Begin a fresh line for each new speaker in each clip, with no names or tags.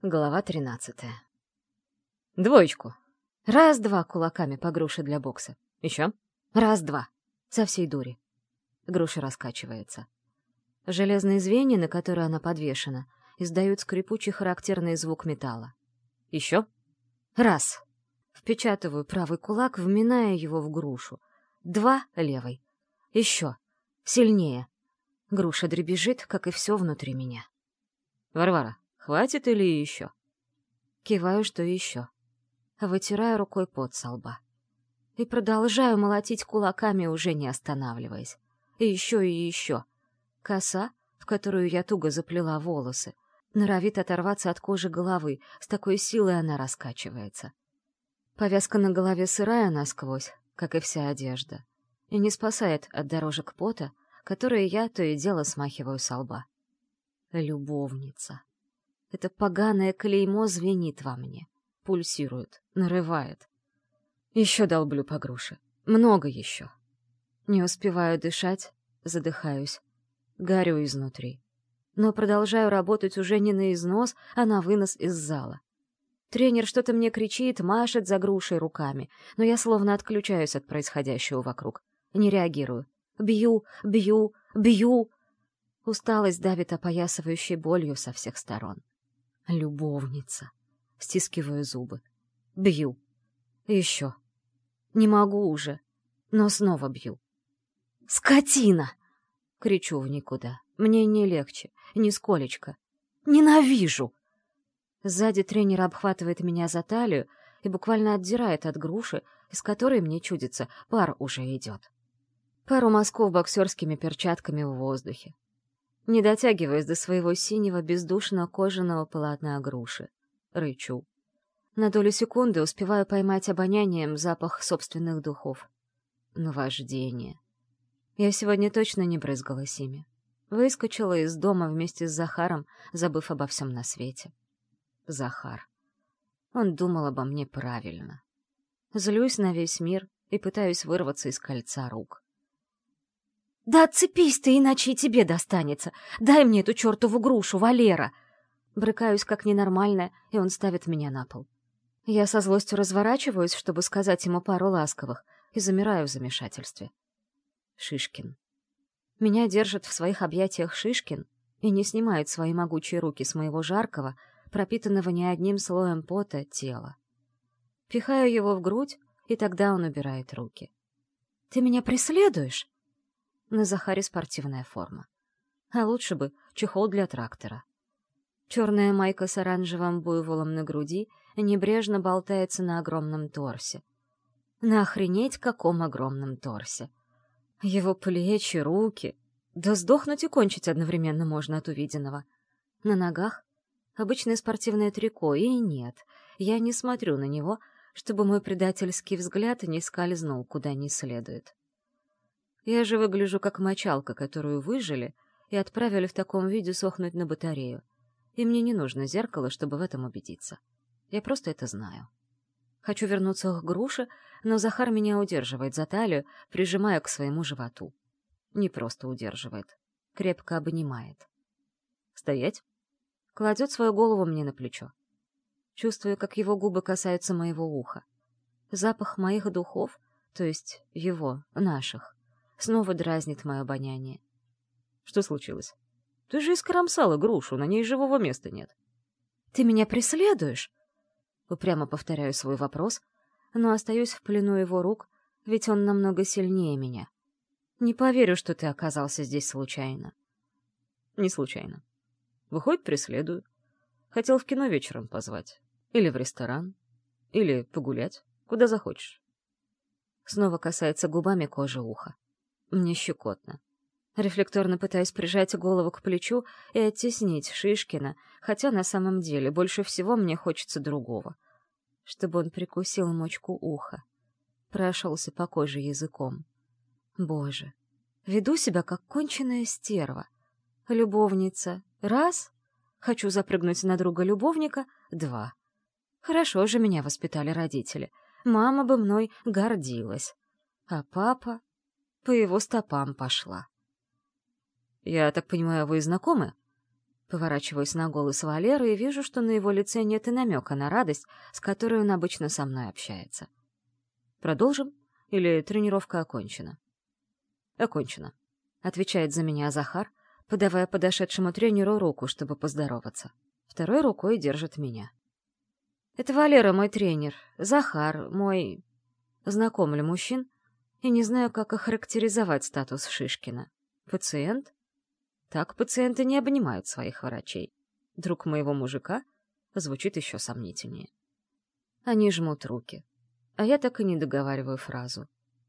Глава 13. Двоечку. Раз-два кулаками по груше для бокса. Еще. Раз-два. Со всей дури. Груша раскачивается. Железные звенья, на которые она подвешена, издают скрипучий характерный звук металла. Еще. Раз. Впечатываю правый кулак, вминая его в грушу. Два — левой. Еще. Сильнее. Груша дребезжит, как и все внутри меня. Варвара, хватит или еще? Киваю, что еще. Вытираю рукой пот со лба. И продолжаю молотить кулаками, уже не останавливаясь. И еще. Коса, в которую я туго заплела волосы, норовит оторваться от кожи головы, с такой силой она раскачивается. Повязка на голове сырая насквозь, как и вся одежда, и не спасает от дорожек пота, которые я то и дело смахиваю со лба. Любовница. Это поганое клеймо звенит во мне, пульсирует, нарывает. Еще долблю по груше. Много еще. Не успеваю дышать, задыхаюсь. Горю изнутри. Но продолжаю работать уже не на износ, а на вынос из зала. Тренер что-то мне кричит, машет за грушей руками, но я словно отключаюсь от происходящего вокруг. Не реагирую. Бью. Усталость давит опоясывающей болью со всех сторон. Любовница. Стискиваю зубы. Бью. Еще. Не могу уже, но снова бью. «Скотина!» — кричу в никуда. Мне не легче, нисколечко. «Ненавижу!» Сзади тренер обхватывает меня за талию и буквально отдирает от груши, из которой, мне чудится, пар уже идет. Пару мазков боксерскими перчатками в воздухе. Не дотягиваясь до своего синего бездушного кожаного полотна груши. Рычу. На долю секунды успеваю поймать обонянием запах собственных духов. Наваждение. Я сегодня точно не брызгалась ими. Выскочила из дома вместе с Захаром, забыв обо всем на свете. Захар. Он думал обо мне правильно. Злюсь на весь мир и пытаюсь вырваться из кольца рук. «Да отцепись ты, иначе и тебе достанется! Дай мне эту чертову грушу, Валера!» Брыкаюсь как ненормальная, и он ставит меня на пол. Я со злостью разворачиваюсь, чтобы сказать ему пару ласковых, и замираю в замешательстве. Шишкин. Меня держит в своих объятиях Шишкин и не снимает свои могучие руки с моего жаркого, пропитанного не одним слоем пота, тела. Пихаю его в грудь, и тогда он убирает руки. «Ты меня преследуешь?» На Захаре спортивная форма. А лучше бы чехол для трактора. Черная майка с оранжевым буйволом на груди небрежно болтается на огромном торсе. На охренеть каком огромном торсе! Его плечи, руки... Да сдохнуть и кончить одновременно можно от увиденного. На ногах обычное спортивное трико, и нет, я не смотрю на него, чтобы мой предательский взгляд не скользнул куда не следует. Я же выгляжу как мочалка, которую выжили и отправили в таком виде сохнуть на батарею. И мне не нужно зеркало, чтобы в этом убедиться. Я просто это знаю. Хочу вернуться к груше, но Захар меня удерживает за талию, прижимая к своему животу. Не просто удерживает, крепко обнимает. «Стоять!» Кладет свою голову мне на плечо. Чувствую, как его губы касаются моего уха. Запах моих духов, то есть его, наших, снова дразнит мое обоняние. «Что случилось? Ты же искромсала грушу, на ней живого места нет». «Ты меня преследуешь?» Упрямо повторяю свой вопрос, но остаюсь в плену его рук, ведь он намного сильнее меня. Не поверю, что ты оказался здесь случайно. Не случайно. Выходит, преследую. Хотел в кино вечером позвать. Или в ресторан. Или погулять. Куда захочешь. Снова касается губами кожи уха. Мне щекотно. Рефлекторно пытаюсь прижать голову к плечу и оттеснить Шишкина, хотя на самом деле больше всего мне хочется другого. Чтобы он прикусил мочку уха. Прошелся по коже языком. Боже, веду себя как конченая стерва. Любовница — раз. Хочу запрыгнуть на друга любовника — два. Хорошо же меня воспитали родители. Мама бы мной гордилась. А папа по его стопам пошла. «Я так понимаю, вы знакомы?» Поворачиваюсь на голос Валеры и вижу, что на его лице нет и намека на радость, с которой он обычно со мной общается. «Продолжим? Или тренировка окончена?» «Окончена», — отвечает за меня Захар, подавая подошедшему тренеру руку, чтобы поздороваться. Второй рукой держит меня. «Это Валера, мой тренер. Захар, мой...» Знакомлю мужчин и не знаю, как охарактеризовать статус Шишкина. Пациент? Так пациенты не обнимают своих врачей. Друг моего мужика звучит еще сомнительнее. Они жмут руки, а я так и не договариваю фразу.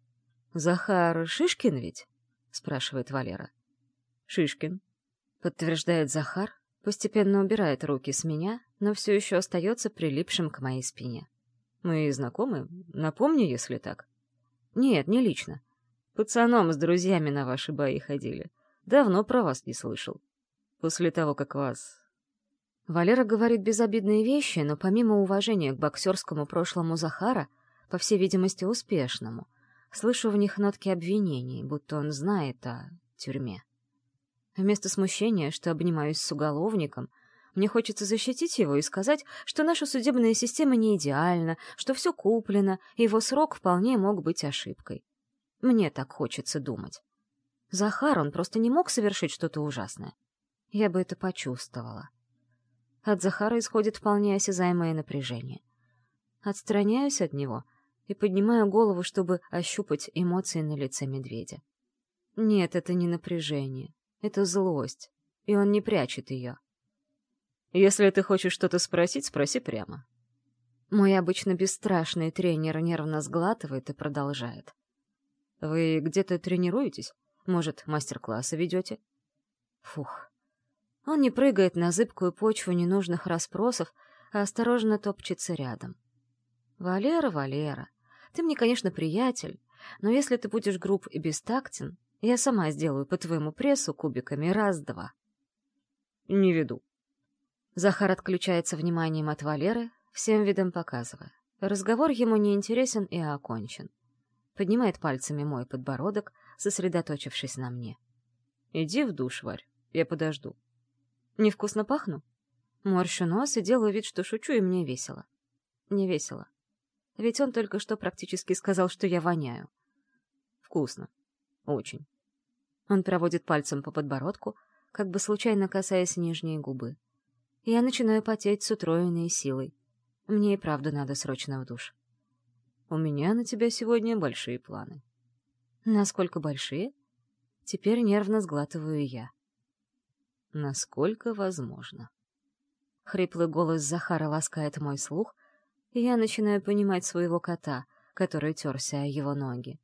«Захар Шишкин ведь?» — спрашивает Валера. «Шишкин», — подтверждает Захар, постепенно убирает руки с меня, но все еще остается прилипшим к моей спине. «Мы знакомы? Напомни, если так». «Нет, не лично. Пацаном с друзьями на ваши бои ходили. Давно про вас не слышал. После того, как вас...» Валера говорит безобидные вещи, но помимо уважения к боксерскому прошлому Захара, по всей видимости, успешному, слышу в них нотки обвинений, будто он знает о тюрьме. Вместо смущения, что обнимаюсь с уголовником, мне хочется защитить его и сказать, что наша судебная система не идеальна, что все куплено, и его срок вполне мог быть ошибкой. Мне так хочется думать. Захар, он просто не мог совершить что-то ужасное. Я бы это почувствовала. От Захара исходит вполне осязаемое напряжение. Отстраняюсь от него и поднимаю голову, чтобы ощупать эмоции на лице медведя. Нет, это не напряжение. Это злость, и он не прячет ее. «Если ты хочешь что-то спросить, спроси прямо». Мой обычно бесстрашный тренер нервно сглатывает и продолжает. «Вы где-то тренируетесь? Может, мастер-классы ведете?» Фух. Он не прыгает на зыбкую почву ненужных расспросов, а осторожно топчется рядом. «Валера, Валера, ты мне, конечно, приятель, но если ты будешь груб и бестактен, я сама сделаю по твоему прессу кубиками раз-два». «Не веду». Захар отключается вниманием от Валеры, всем видом показывая. Разговор ему не интересен и окончен. Поднимает пальцами мой подбородок, сосредоточившись на мне. «Иди в душ, Варь, я подожду». «Невкусно пахну?» Морщу нос и делаю вид, что шучу, и мне весело. Не весело. Ведь он только что практически сказал, что я воняю. «Вкусно. Очень». Он проводит пальцем по подбородку, как бы случайно касаясь нижней губы. Я начинаю потеть с утроенной силой. Мне и правда надо срочно в душ. «У меня на тебя сегодня большие планы». «Насколько большие?» Теперь нервно сглатываю я. «Насколько возможно». Хриплый голос Захара ласкает мой слух, и я начинаю понимать своего кота, который терся о его ноги.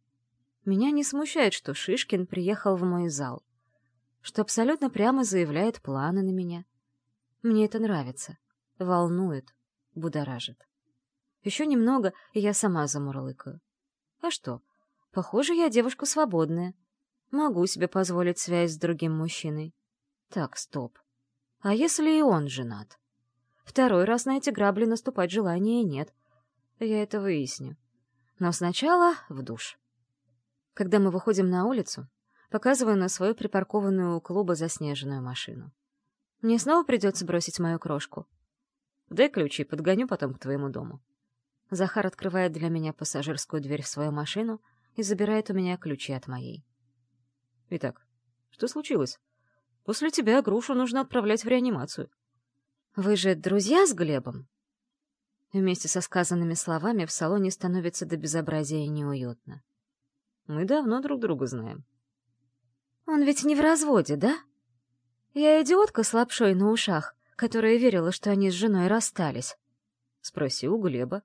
Меня не смущает, что Шишкин приехал в мой зал, что абсолютно прямо заявляет планы на меня. Мне это нравится, волнует, будоражит. Еще немного, и я сама замурлыкаю. А что? Похоже, я девушка свободная. Могу себе позволить связь с другим мужчиной. Так, стоп. А если и он женат? Второй раз на эти грабли наступать желания нет. Я это выясню. Но сначала в душ. Когда мы выходим на улицу, показываю на свою припаркованную у клуба заснеженную машину. Мне снова придется бросить мою крошку. Дай ключи, подгоню потом к твоему дому. Захар открывает для меня пассажирскую дверь в свою машину и забирает у меня ключи от моей. Итак, что случилось? После тебя Грушу нужно отправлять в реанимацию. Вы же друзья с Глебом? Вместе со сказанными словами в салоне становится до безобразия неуютно. Мы давно друг друга знаем. Он ведь не в разводе, да? Я идиотка с лапшой на ушах, которая верила, что они с женой расстались. Спроси у Глеба.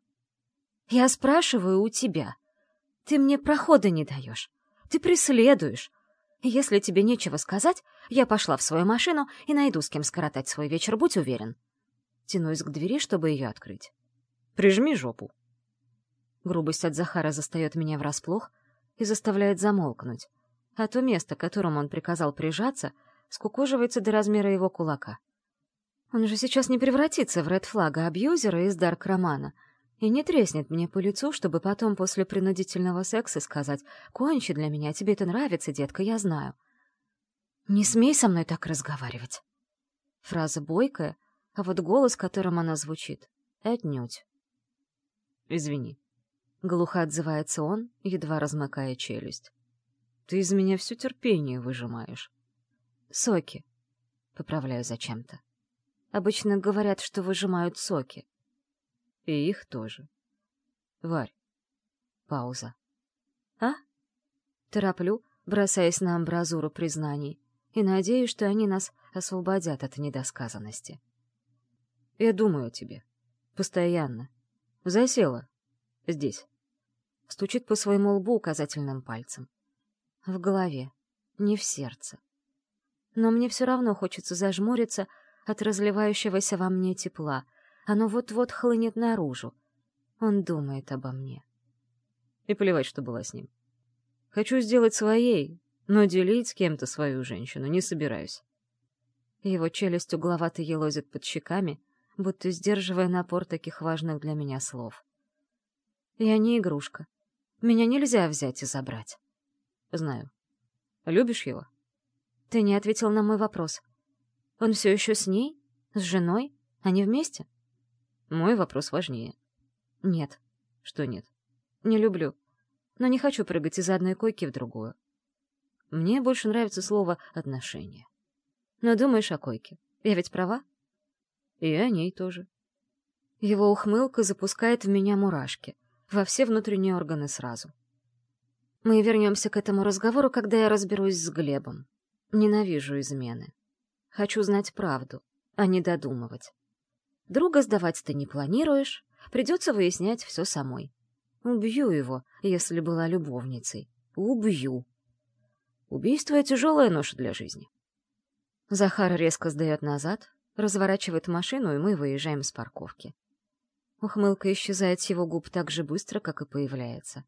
Я спрашиваю у тебя. Ты мне прохода не даешь. Ты преследуешь. И если тебе нечего сказать, я пошла в свою машину и найду с кем скоротать свой вечер, будь уверен. Тянусь к двери, чтобы ее открыть. Прижми жопу. Грубость от Захара застает меня врасплох и заставляет замолкнуть, а то место, которому он приказал прижаться, скукоживается до размера его кулака. Он же сейчас не превратится в ред-флага-абьюзера из Дарк-романа и не треснет мне по лицу, чтобы потом после принудительного секса сказать: «Кончи для меня, тебе это нравится, детка, я знаю». Не смей со мной так разговаривать. Фраза бойкая, а вот голос, которым она звучит, отнюдь.
«Извини»,
— глухо отзывается он, едва размыкая челюсть.
«Ты из меня все терпение выжимаешь».
«Соки», — поправляю зачем-то. Обычно говорят, что выжимают соки.
И их тоже. Варь.
Пауза. «А?» Тороплю, бросаясь на амбразуру признаний, и надеюсь, что они нас освободят от недосказанности.
Я думаю о тебе. Постоянно. Засела. Здесь.
Стучит по своему лбу указательным пальцем. В голове, не в сердце. Но мне все равно хочется зажмуриться от разливающегося во мне тепла. Оно вот-вот хлынет наружу. Он думает обо мне.
И плевать, что была с ним. Хочу сделать своей, но делить с кем-то свою женщину не собираюсь.
Его челюсть угловато елозит под щеками, будто сдерживая напор таких важных для меня слов. Я не игрушка. Меня нельзя взять и забрать.
Знаю. Любишь его?
Ты не ответил на мой вопрос. Он все еще с ней? С женой? Они вместе?
Мой вопрос важнее.
Нет.
Что нет?
Не люблю. Но не хочу прыгать из одной койки в другую.
Мне больше нравится слово «отношения».
Но думаешь о койке. Я ведь права?
И о ней тоже.
Его ухмылка запускает в меня мурашки, во все внутренние органы сразу. Мы вернемся к этому разговору, когда я разберусь с Глебом. Ненавижу измены. Хочу знать правду, а не додумывать. Друга сдавать ты не планируешь, придется выяснять все самой. Убью его, если была любовницей. Убью.
Убийство — тяжелая ноша для жизни.
Захар резко сдает назад, разворачивает машину, и мы выезжаем с парковки. Ухмылка исчезает с его губ так же быстро, как и появляется.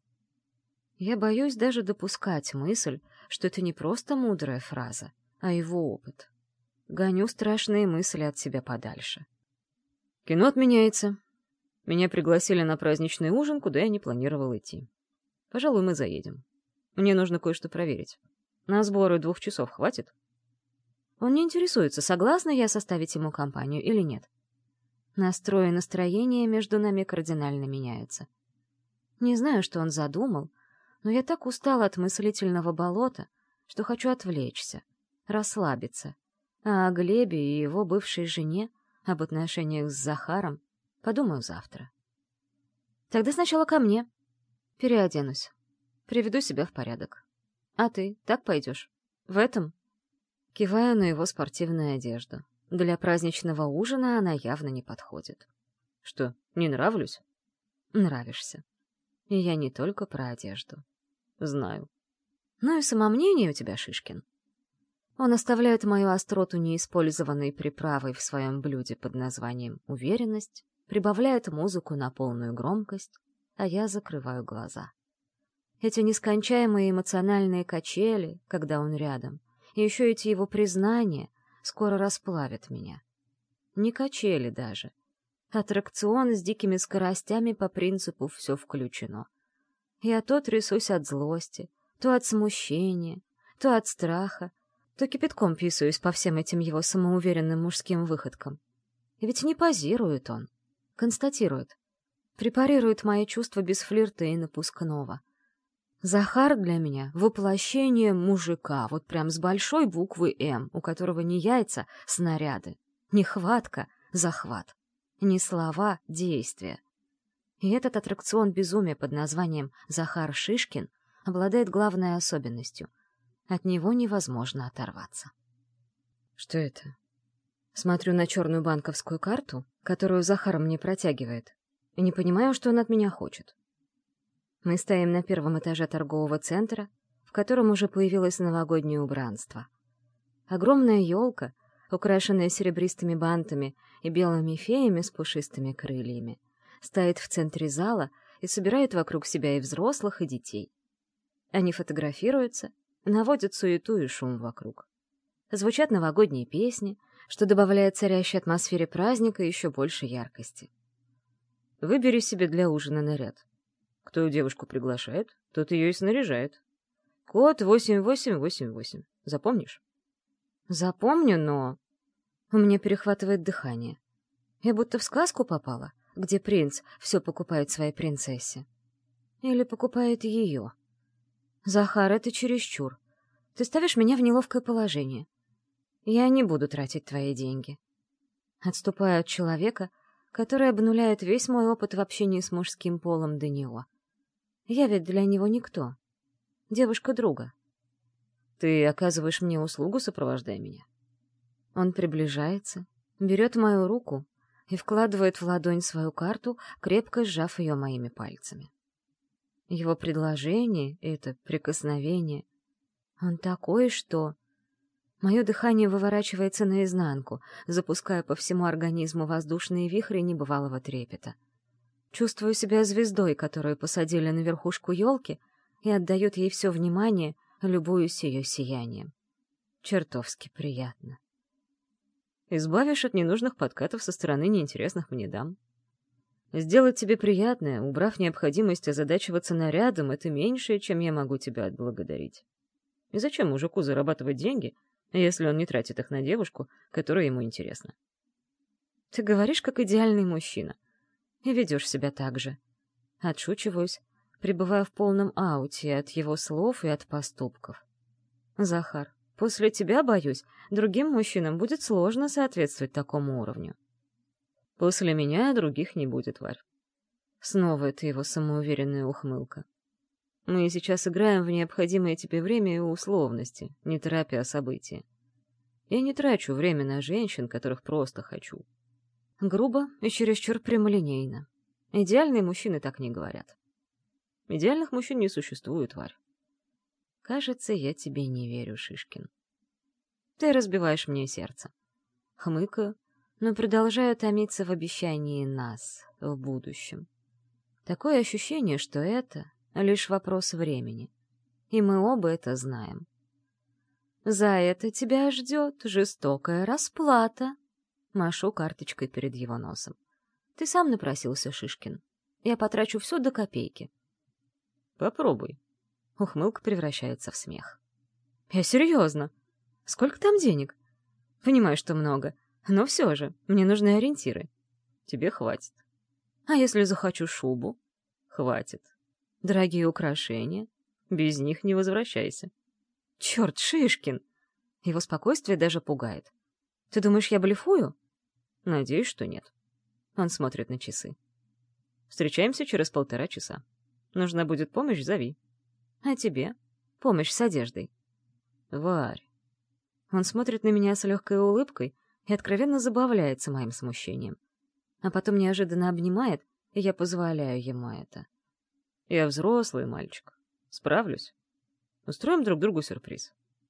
Я боюсь даже допускать мысль, что это не просто мудрая фраза, а его опыт. Гоню страшные мысли от себя подальше.
Кино отменяется. Меня пригласили на праздничный ужин, куда я не планировал идти. Пожалуй, мы заедем. Мне нужно кое-что проверить. На сборы 2 часов хватит?
Он не интересуется, согласна я составить ему компанию или нет. Настрой и настроение между нами кардинально меняются. Не знаю, что он задумал, но я так устала от мыслительного болота, что хочу отвлечься, расслабиться. А о Глебе и его бывшей жене, об отношениях с Захаром, подумаю завтра. Тогда сначала ко мне. Переоденусь. Приведу себя в порядок. А ты так пойдешь? В этом? Киваю на его спортивную одежду. Для праздничного ужина она явно не подходит.
Что, не нравлюсь?
Нравишься. И я не только про одежду.
Знаю.
Ну и самомнение у тебя, Шишкин. Он оставляет мою остроту неиспользованной приправой в своем блюде под названием «Уверенность», прибавляет музыку на полную громкость, а я закрываю глаза. Эти нескончаемые эмоциональные качели, когда он рядом, и еще эти его признания скоро расплавят меня. Не качели даже. Аттракцион с дикими скоростями по принципу «все включено». Я то трясусь от злости, то от смущения, то от страха, то кипятком писаюсь по всем этим его самоуверенным мужским выходкам. И ведь не позирует он, констатирует, препарирует мои чувства без флирта и напускного. Захар для меня — воплощение мужика, вот прям с большой буквы «М», у которого не яйца — снаряды, не хватка — захват, не слова — действия. И этот аттракцион безумия под названием «Захар Шишкин» обладает главной особенностью — от него невозможно оторваться.
Что это?
Смотрю на черную банковскую карту, которую Захар мне протягивает, и не понимаю, что он от меня хочет. Мы стоим на 1-м этаже торгового центра, в котором уже появилось новогоднее убранство. Огромная елка, украшенная серебристыми бантами и белыми феями с пушистыми крыльями, стоит в центре зала и собирает вокруг себя и взрослых, и детей. Они фотографируются, наводят суету и шум вокруг. Звучат новогодние песни, что добавляет царящей атмосфере праздника еще больше яркости.
Выбери себе для ужина наряд. Кто девушку приглашает, тот ее и снаряжает. Код 8888. Запомнишь?
Запомню, но... У меня перехватывает дыхание. Я будто в сказку попала, где принц все покупает своей принцессе. Или покупает ее. Захар, это чересчур. Ты ставишь меня в неловкое положение. Я не буду тратить твои деньги. Отступаю от человека, который обнуляет весь мой опыт в общении с мужским полом до него. Я ведь для него никто. Девушка друга. Ты оказываешь мне услугу, сопровождая меня. Он приближается, берет мою руку и вкладывает в ладонь свою карту, крепко сжав ее моими пальцами. Его предложение — это прикосновение. Он такой, что... Мое дыхание выворачивается наизнанку, запуская по всему организму воздушные вихри небывалого трепета. Чувствую себя звездой, которую посадили на верхушку елки и отдают ей все внимание, любуюсь ее сиянием. Чертовски приятно. Избавишь от ненужных подкатов со стороны неинтересных мне дам. Сделать тебе приятное, убрав необходимость озадачиваться нарядом, это меньшее, чем я могу тебя отблагодарить. И зачем мужику зарабатывать деньги, если он не тратит их на девушку, которая ему интересна? Ты говоришь, как идеальный мужчина, и ведешь себя так же. Отшучиваюсь, пребывая в полном ауте от его слов и от поступков. Захар, после тебя, боюсь, другим мужчинам будет сложно соответствовать такому уровню. После меня других не будет, Варь. Снова это его самоуверенная ухмылка. Мы сейчас играем в необходимое тебе время и условности, не торопя события. Я не трачу время на женщин, которых просто хочу. Грубо и чересчур прямолинейно. Идеальные мужчины так не говорят. Идеальных мужчин не существует, Варь. Кажется, я тебе не верю, Шишкин. Ты разбиваешь мне сердце. Хмыкаю, но продолжаю томиться в обещании нас в будущем. Такое ощущение, что это лишь вопрос времени. И мы оба это знаем. За это тебя ждет жестокая расплата. Машу карточкой перед его носом. Ты сам напросился, Шишкин. Я потрачу все до копейки. Попробуй. Ухмылка превращается в смех. Я серьезно. Сколько там денег? Понимаю, что много. Но все же, мне нужны ориентиры. Тебе хватит. А если захочу шубу? Хватит. Дорогие украшения? Без них не возвращайся. Черт, Шишкин! Его спокойствие даже пугает. Ты думаешь, я блефую? Надеюсь, что нет. Он смотрит на часы. Встречаемся через 1,5 часа. Нужна будет помощь, зови. А тебе? Помощь с одеждой. Варь. Он смотрит на меня с легкой улыбкой и откровенно забавляется моим смущением. А потом неожиданно обнимает, и я позволяю ему это. Я взрослый мальчик. Справлюсь. Устроим друг другу сюрприз.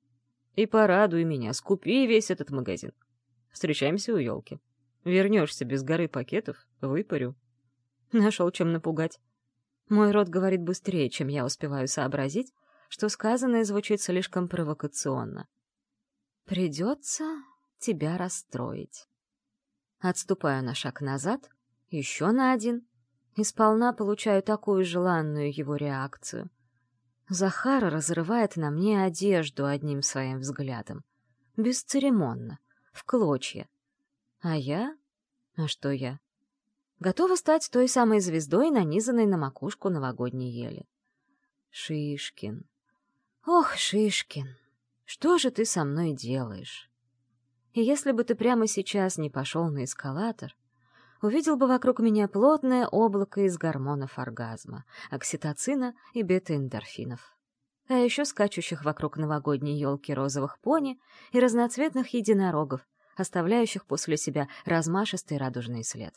И порадуй меня, скупи весь этот магазин. Встречаемся у елки. Вернешься без горы пакетов, выпарю. Нашел чем напугать. Мой рот говорит быстрее, чем я успеваю сообразить, что сказанное звучит слишком провокационно. Придется тебя расстроить. Отступаю на шаг назад, еще на один, и сполна получаю такую желанную его реакцию. Захар разрывает на мне одежду одним своим взглядом. Бесцеремонно, в клочья. А я? А что я? Готова стать той самой звездой, нанизанной на макушку новогодней ели. Шишкин. Ох, Шишкин, что же ты со мной делаешь? И если бы ты прямо сейчас не пошел на эскалатор, увидел бы вокруг меня плотное облако из гормонов оргазма, окситоцина и бета-эндорфинов. А еще скачущих вокруг новогодней елки розовых пони и разноцветных единорогов, оставляющих после себя размашистый радужный след.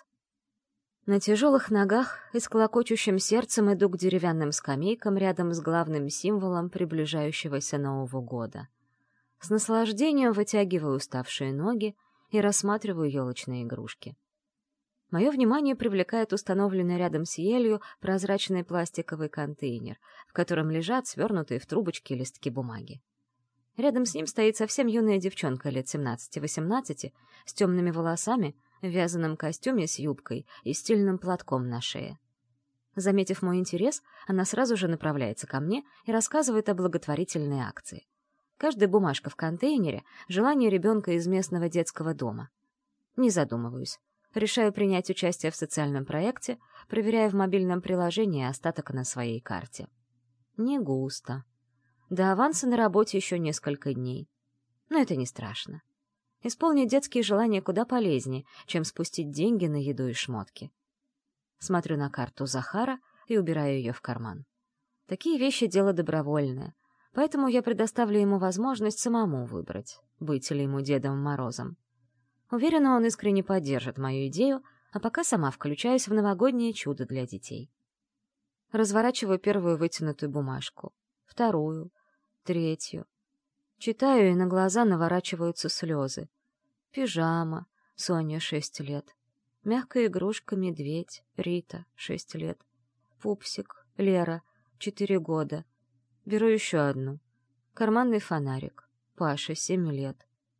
На тяжелых ногах и с клокочущим сердцем иду к деревянным скамейкам рядом с главным символом приближающегося Нового года. С наслаждением вытягиваю уставшие ноги и рассматриваю елочные игрушки. Мое внимание привлекает установленный рядом с елью прозрачный пластиковый контейнер, в котором лежат свернутые в трубочки листки бумаги. Рядом с ним стоит совсем юная девчонка лет 17-18 с темными волосами, в вязаном костюме с юбкой и стильным платком на шее. Заметив мой интерес, она сразу же направляется ко мне и рассказывает о благотворительной акции. Каждая бумажка в контейнере — желание ребенка из местного детского дома. Не задумываюсь. Решаю принять участие в социальном проекте, проверяя в мобильном приложении остаток на своей карте. Не густо. До аванса на работе еще несколько дней. Но это не страшно. Исполнить детские желания куда полезнее, чем спустить деньги на еду и шмотки. Смотрю на карту Захара и убираю ее в карман. Такие вещи — дело добровольное, поэтому я предоставлю ему возможность самому выбрать, быть ли ему Дедом Морозом. Уверена, он искренне поддержит мою идею, а пока сама включаюсь в новогоднее чудо для детей. Разворачиваю первую вытянутую бумажку, вторую, третью. Читаю, и на глаза наворачиваются слезы. Пижама, Соня, 6 лет. Мягкая игрушка, медведь, Рита, 6 лет. Пупсик, Лера, 4 года. Беру еще одну. Карманный фонарик, Паша, 7 лет.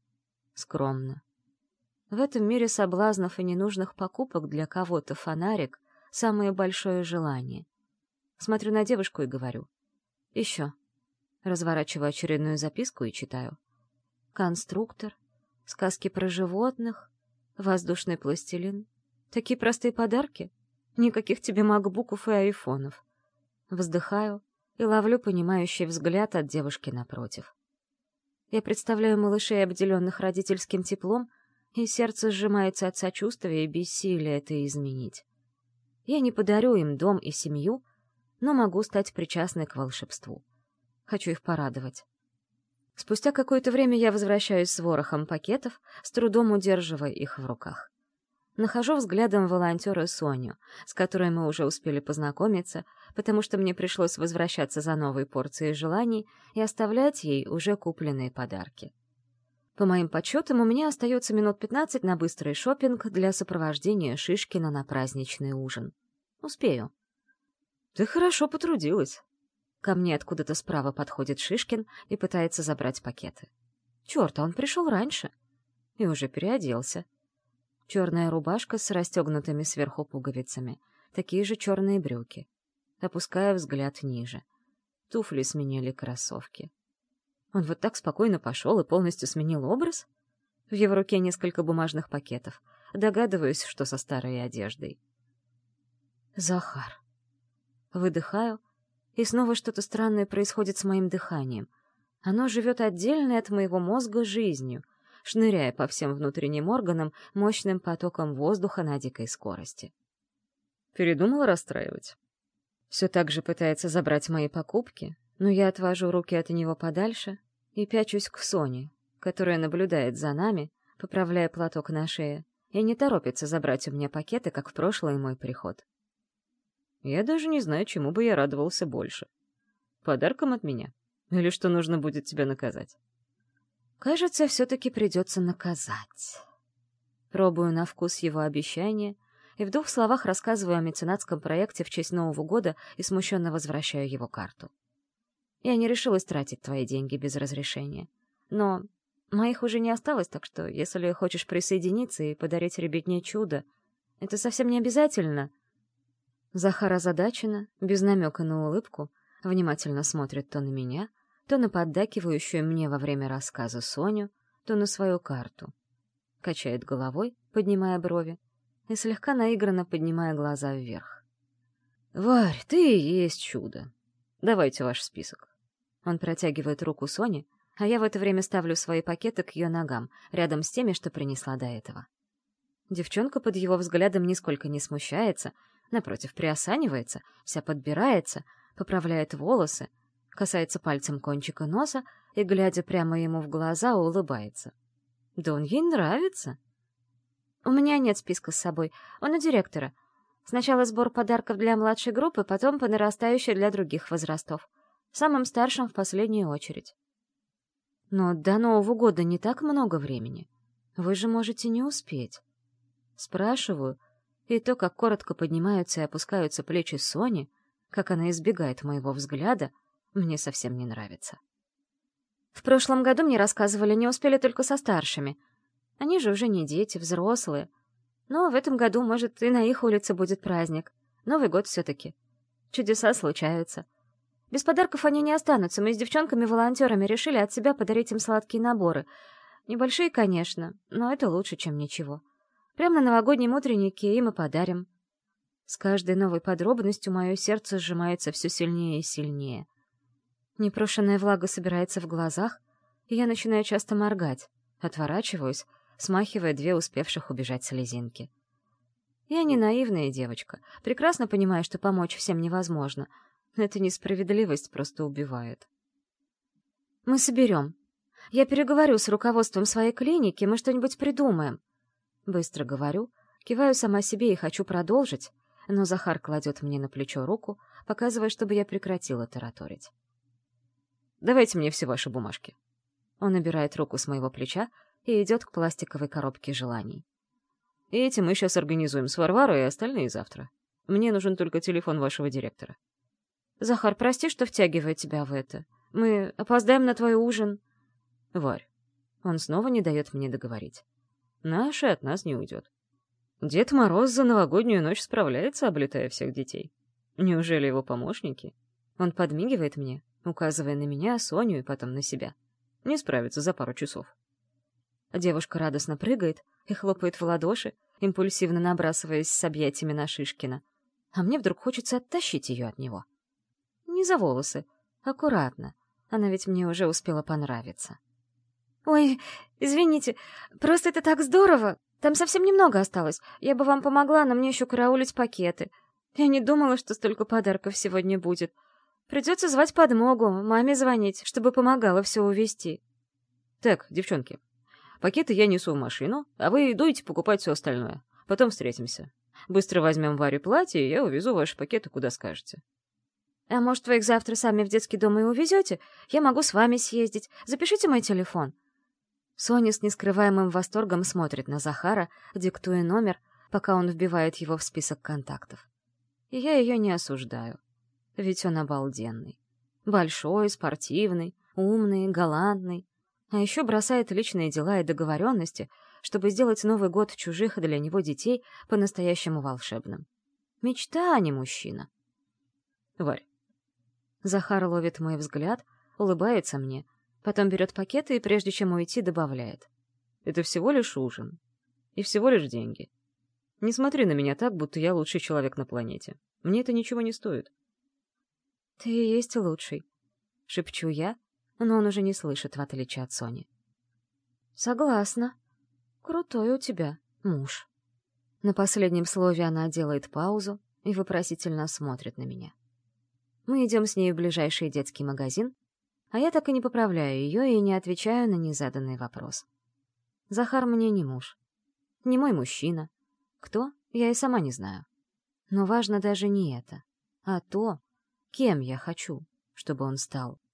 Скромно. В этом мире соблазнов и ненужных покупок для кого-то фонарик — самое большое желание. Смотрю на девушку и говорю. Еще. Разворачиваю очередную записку и читаю. Конструктор, сказки про животных, воздушный пластилин. Такие простые подарки? Никаких тебе макбуков и айфонов. Вздыхаю и ловлю понимающий взгляд от девушки напротив. Я представляю малышей, обделенных родительским теплом, и сердце сжимается от сочувствия и бессилия это изменить. Я не подарю им дом и семью, но могу стать причастной к волшебству. Хочу их порадовать. Спустя какое-то время я возвращаюсь с ворохом пакетов, с трудом удерживая их в руках. Нахожу взглядом волонтера Соню, с которой мы уже успели познакомиться, потому что мне пришлось возвращаться за новой порцией желаний и оставлять ей уже купленные подарки. По моим подсчетам, у меня остается минут 15 на быстрый шопинг для сопровождения Шишкина на праздничный ужин. Успею.
Ты хорошо потрудилась.
Ко мне откуда-то справа подходит Шишкин и пытается забрать пакеты. Черт, а он пришел раньше. И уже переоделся. Черная рубашка с расстегнутыми сверху пуговицами, такие же черные брюки. Опуская взгляд ниже. Туфли сменили кроссовки. Он вот так спокойно пошел и полностью сменил образ? В его руке несколько бумажных пакетов. Догадываюсь, что со старой одеждой. Захар. Выдыхаю, и снова что-то странное происходит с моим дыханием. Оно живет отдельной от моего мозга жизнью, шныряя по всем внутренним органам мощным потоком воздуха на дикой скорости.
Передумала расстраивать?
Все так же пытается забрать мои покупки, но я отвожу руки от него подальше и пячусь к Соне, которая наблюдает за нами, поправляя платок на шее, и не торопится забрать у меня пакеты, как в прошлый мой приход.
Я даже не знаю, чему бы я радовался больше. Подарком от меня? Или что нужно будет тебя наказать?
Кажется, все-таки придется наказать. Пробую на вкус его обещания и в 2 словах рассказываю о меценатском проекте в честь Нового года и смущенно возвращаю его карту. Я не решилась тратить твои деньги без разрешения. Но моих уже не осталось, так что, если хочешь присоединиться и подарить ребятне чудо, это совсем не обязательно. Захар озадаченно, без намека на улыбку, внимательно смотрит то на меня, то на поддакивающую мне во время рассказа Соню, то на свою карту. Качает головой, поднимая брови, и слегка наигранно поднимая глаза вверх.
«Варь, ты и есть чудо. Давайте ваш список».
Он протягивает руку Соне, а я в это время ставлю свои пакеты к ее ногам, рядом с теми, что принесла до этого. Девчонка под его взглядом нисколько не смущается, напротив, приосанивается, вся подбирается, поправляет волосы, касается пальцем кончика носа и, глядя прямо ему в глаза, улыбается. Да он ей нравится. У меня нет списка с собой, он у директора. Сначала сбор подарков для младшей группы, потом по нарастающей для других возрастов. Самым старшим в последнюю очередь. Но до Нового года не так много времени. Вы же можете не успеть. Спрашиваю, и то, как коротко поднимаются и опускаются плечи Сони, как она избегает моего взгляда, мне совсем не нравится. В прошлом году мне рассказывали, не успели только со старшими. Они же уже не дети, взрослые. Но в этом году, может, и на их улице будет праздник. Новый год все-таки. Чудеса случаются. Без подарков они не останутся. Мы с девчонками-волонтерами решили от себя подарить им сладкие наборы. Небольшие, конечно, но это лучше, чем ничего. Прямо на новогоднем утреннике им и подарим. С каждой новой подробностью мое сердце сжимается все сильнее и сильнее. Непрошенная влага собирается в глазах, и я начинаю часто моргать, отворачиваюсь, смахивая 2 успевших убежать слезинки. Я не наивная девочка, прекрасно понимаю, что помочь всем невозможно. Эта несправедливость просто убивает. Мы соберем. Я переговорю с руководством своей клиники, мы что-нибудь придумаем. Быстро говорю, киваю сама себе и хочу продолжить, но Захар кладет мне на плечо руку, показывая, чтобы я прекратила тараторить.
Давайте мне все ваши бумажки.
Он убирает руку с моего плеча и идет к пластиковой коробке желаний.
И эти мы сейчас организуем с Варварой, и остальные завтра. Мне нужен только телефон вашего директора.
Захар, прости, что втягиваю тебя в это. Мы опоздаем на твой ужин.
Варь, он снова не дает мне договорить. Наш и от нас не уйдет. Дед Мороз за новогоднюю ночь справляется, облетая всех детей. Неужели его помощники? Он подмигивает мне, указывая на меня, Соню и потом на себя. Не справится за пару часов.
Девушка радостно прыгает и хлопает в ладоши, импульсивно набрасываясь с объятиями на Шишкина. А мне вдруг хочется оттащить ее от него. Не за волосы, аккуратно. Она ведь мне уже успела понравиться. «Ой, извините, просто это так здорово! Там совсем немного осталось. Я бы вам помогла, но мне еще караулить пакеты. Я не думала, что столько подарков сегодня будет. Придется звать подмогу, маме звонить, чтобы помогала все увезти».
Так, девчонки, пакеты я несу в машину, а вы идите покупать все остальное. Потом встретимся. Быстро возьмем Варе платье, и я увезу ваши пакеты, куда скажете.
«А может, вы их завтра сами в детский дом и увезете? Я могу с вами съездить. Запишите мой телефон». Соня с нескрываемым восторгом смотрит на Захара, диктуя номер, пока он вбивает его в список контактов. И я ее не осуждаю. Ведь он обалденный. Большой, спортивный, умный, галантный. А еще бросает личные дела и договоренности, чтобы сделать Новый год чужих для него детей по-настоящему волшебным. Мечта, а не мужчина.
Варь.
Захар ловит мой взгляд, улыбается мне, потом берет пакеты и, прежде чем уйти, добавляет.
Это всего лишь ужин. И всего лишь деньги. Не смотри на меня так, будто я лучший человек на планете. Мне это ничего не стоит.
«Ты и есть лучший», — шепчу я, но он уже не слышит, в отличие от Сони. «Согласна. Крутой у тебя муж». На последнем слове она делает паузу и вопросительно смотрит на меня. Мы идем с ней в ближайший детский магазин, а я так и не поправляю ее и не отвечаю на незаданный вопрос. Захар мне не муж, не мой мужчина. Кто, я и сама не знаю. Но важно даже не это, а то, кем я хочу, чтобы он стал.